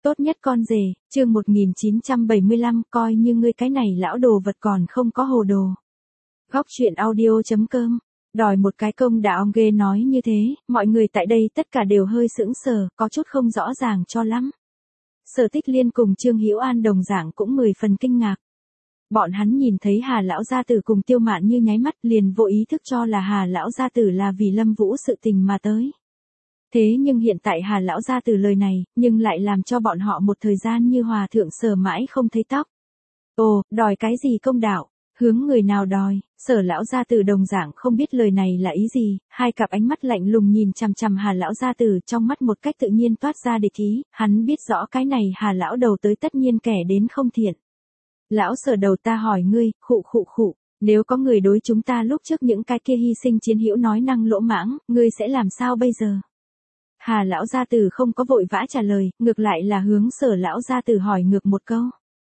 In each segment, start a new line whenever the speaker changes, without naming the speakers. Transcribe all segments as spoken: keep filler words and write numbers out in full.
Tốt nhất con rể, chương một nghìn chín trăm bảy mươi lăm, coi như ngươi cái này lão đồ vật còn không có hồ đồ. Góc truyện audio chấm com, đòi một cái công đạo ghê nói như thế, mọi người tại đây tất cả đều hơi sững sờ, có chút không rõ ràng cho lắm. Sở Tích Liên cùng Trương Hữu An đồng dạng cũng mười phần kinh ngạc. Bọn hắn nhìn thấy Hà lão gia tử cùng Tiêu Mạn Như nháy mắt liền vô ý thức cho là Hà lão gia tử là vì Lâm Vũ sự tình mà tới. Thế nhưng hiện tại Hà lão gia tử lời này, nhưng lại làm cho bọn họ một thời gian như hòa thượng sờ mãi không thấy tóc. Ồ, đòi cái gì công đạo? Hướng người nào đòi? Sở lão gia tử đồng dạng không biết lời này là ý gì, hai cặp ánh mắt lạnh lùng nhìn chằm chằm Hà lão gia tử, trong mắt một cách tự nhiên toát ra địch ý, hắn biết rõ cái này Hà lão đầu tới tất nhiên kẻ đến không thiện. Lão Sở đầu, ta hỏi ngươi, khụ khụ khụ, nếu có người đối chúng ta lúc trước những cái kia hy sinh chiến hữu nói năng lỗ mãng, ngươi sẽ làm sao bây giờ? Hà lão gia tử không có vội vã trả lời, ngược lại là hướng Sở lão gia tử hỏi ngược một câu.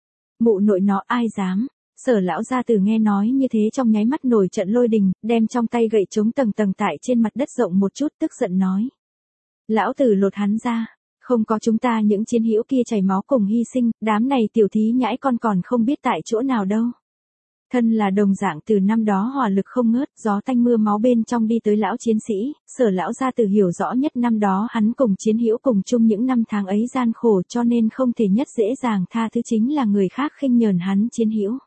Mụ nội nó ai dám? Sở lão gia tử nghe nói như thế trong nháy mắt nổi trận lôi đình, đem trong tay gậy chống tầng tầng tại trên mặt đất rộng một chút, tức giận nói. Lão tử lột hắn ra, không có chúng ta những chiến hữu kia chảy máu cùng hy sinh, đám này tiểu thí nhãi con còn không biết tại chỗ nào đâu. Thân là đồng dạng từ năm đó hỏa lực không ngớt, gió tanh mưa máu bên trong đi tới lão chiến sĩ, Sở lão gia tử hiểu rõ nhất năm đó hắn cùng chiến hữu cùng chung những năm tháng ấy gian khổ, cho nên không thể nhất dễ dàng tha thứ chính là người khác khinh nhờn hắn chiến hữu.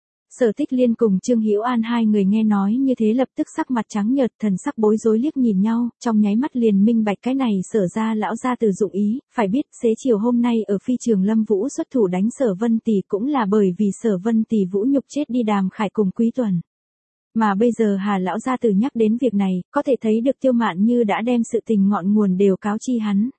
Sở Tích Liên cùng Trương Hữu An hai người nghe nói như thế lập tức sắc mặt trắng nhợt, thần sắc bối rối liếc nhìn nhau, trong nháy mắt liền minh bạch cái này Sở ra lão gia tử dụng ý, phải biết xế chiều hôm nay ở phi trường Lâm Vũ xuất thủ đánh Sở Vân Tỷ cũng là bởi vì Sở Vân Tỷ vũ nhục chết đi Đàm Khải cùng Quý Tuần. Mà bây giờ Hà lão gia tử nhắc đến việc này, có thể thấy được Tiêu Mạn Như đã đem sự tình ngọn nguồn đều cáo chi hắn.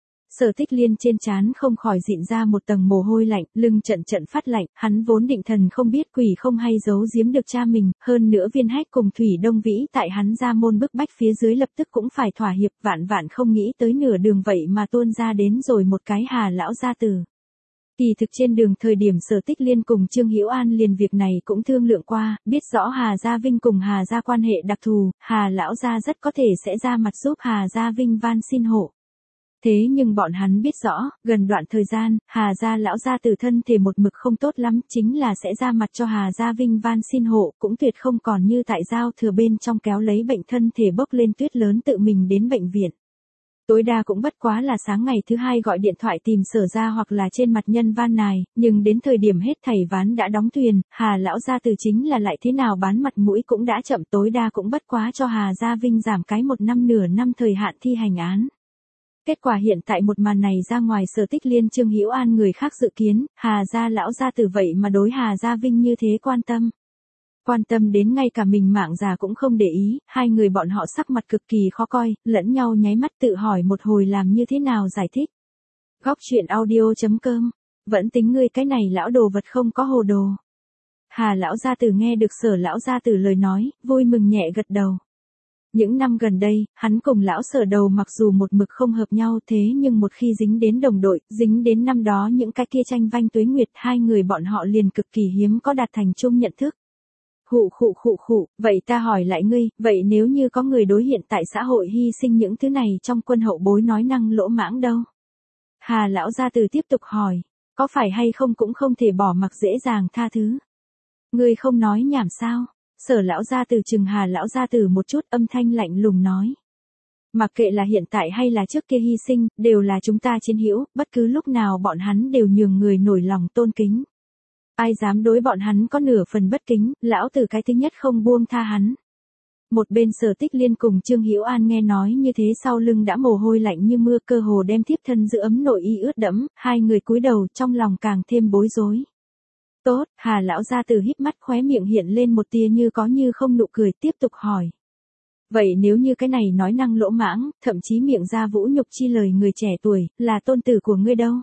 Sở Tích Liên trên trán không khỏi dịn ra một tầng mồ hôi lạnh, lưng trận trận phát lạnh, hắn vốn định thần không biết quỷ không hay giấu giếm được cha mình, hơn nữa Viên Hách cùng Thủy Đông Vĩ tại hắn ra môn bức bách phía dưới lập tức cũng phải thỏa hiệp, vạn vạn không nghĩ tới nửa đường vậy mà tuôn ra đến rồi một cái Hà lão gia tử. Kỳ thực trên đường thời điểm Sở Tích Liên cùng Trương Hữu An liền việc này cũng thương lượng qua, biết rõ Hà Gia Vinh cùng Hà Gia quan hệ đặc thù, Hà lão gia rất có thể sẽ ra mặt giúp Hà Gia Vinh van xin hộ. Thế nhưng bọn hắn biết rõ, gần đoạn thời gian, Hà gia lão gia tử thân thể một mực không tốt lắm, chính là sẽ ra mặt cho Hà Gia Vinh van xin hộ, cũng tuyệt không còn như tại giao thừa bên trong kéo lấy bệnh thân thể bốc lên tuyết lớn tự mình đến bệnh viện. Tối đa cũng bất quá là sáng ngày thứ hai gọi điện thoại tìm Sở ra hoặc là trên mặt nhân van nài, nhưng đến thời điểm hết thảy ván đã đóng thuyền, Hà lão gia tử chính là lại thế nào bán mặt mũi cũng đã chậm, tối đa cũng bất quá cho Hà Gia Vinh giảm cái một năm nửa năm thời hạn thi hành án. Kết quả hiện tại một màn này ra ngoài Sở Tích Liên Trương Hữu An người khác dự kiến, Hà gia lão gia tử vậy mà đối Hà Gia Vinh như thế quan tâm. Quan tâm đến ngay cả mình mạng già cũng không để ý, hai người bọn họ sắc mặt cực kỳ khó coi, lẫn nhau nháy mắt tự hỏi một hồi làm như thế nào giải thích. Góc truyện audio chấm com, vẫn tính ngươi cái này lão đồ vật không có hồ đồ. Hà lão gia tử nghe được Sở lão gia tử lời nói, vui mừng nhẹ gật đầu. Những năm gần đây, hắn cùng lão Sở đầu mặc dù một mực không hợp nhau thế nhưng một khi dính đến đồng đội, dính đến năm đó những cái kia tranh vanh tuế nguyệt, hai người bọn họ liền cực kỳ hiếm có đạt thành chung nhận thức. Khụ khụ khụ khụ, vậy ta hỏi lại ngươi, vậy nếu như có người đối hiện tại xã hội hy sinh những thứ này trong quân hậu bối nói năng lỗ mãng đâu? Hà lão gia tử tiếp tục hỏi, có phải hay không cũng không thể bỏ mặc dễ dàng tha thứ. Ngươi không nói nhảm sao? Sở lão gia tử chừng Hà lão gia tử một chút, âm thanh lạnh lùng nói. Mặc kệ là hiện tại hay là trước kia hy sinh, đều là chúng ta chiến hữu, bất cứ lúc nào bọn hắn đều nhường người nổi lòng tôn kính. Ai dám đối bọn hắn có nửa phần bất kính, lão tử cái thứ nhất không buông tha hắn. Một bên Sở Tích Liên cùng Trương Hữu An nghe nói như thế sau lưng đã mồ hôi lạnh như mưa, cơ hồ đem tiếp thân giữ ấm nội y ướt đẫm, hai người cúi đầu trong lòng càng thêm bối rối. Tốt, Hà lão gia tử híp mắt, khóe miệng hiện lên một tia như có như không nụ cười, tiếp tục hỏi. Vậy nếu như cái này nói năng lỗ mãng, thậm chí miệng ra vũ nhục chi lời người trẻ tuổi, là tôn tử của ngươi đâu?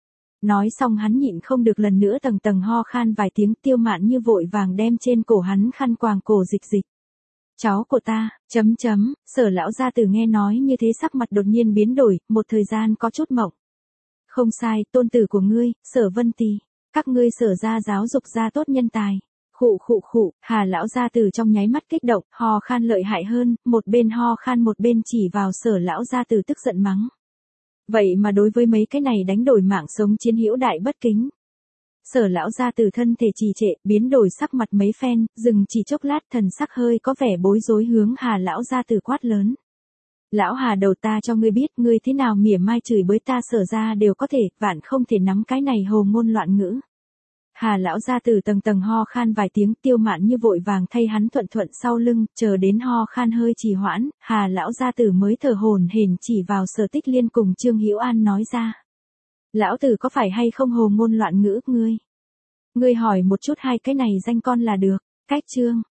Nói xong hắn nhịn không được lần nữa tầng tầng ho khan vài tiếng, Tiêu Mạn Như vội vàng đem trên cổ hắn khăn quàng cổ dịch dịch. Cháu của ta, chấm chấm, Sở lão gia tử nghe nói như thế sắc mặt đột nhiên biến đổi, một thời gian có chút mộng. Không sai, tôn tử của ngươi, Sở Vân Tỷ. Các ngươi Sở ra giáo dục ra tốt nhân tài. Khụ khụ khụ, Hà lão gia tử trong nháy mắt kích động, ho khan lợi hại hơn, một bên ho khan một bên chỉ vào Sở lão gia tử tức giận mắng. Vậy mà đối với mấy cái này đánh đổi mạng sống chiến hữu đại bất kính. Sở lão gia tử thân thể trì trệ, biến đổi sắc mặt mấy phen, dừng chỉ chốc lát, thần sắc hơi có vẻ bối rối, hướng Hà lão gia tử quát lớn. Lão Hà đầu, ta cho ngươi biết, ngươi thế nào mỉa mai chửi bới ta Sở gia đều có thể, vạn không thể nắm cái này hồ ngôn loạn ngữ. Hà lão gia tử tầng tầng ho khan vài tiếng, Tiêu Mạn Như vội vàng thay hắn thuận thuận sau lưng, chờ đến ho khan hơi trì hoãn, Hà lão gia tử mới thở hổn hển chỉ vào Sở Tích Liên cùng Trương Hữu An nói ra. Lão tử có phải hay không hồ ngôn loạn ngữ, ngươi? Ngươi hỏi một chút hai cái này danh con là được. Cách chương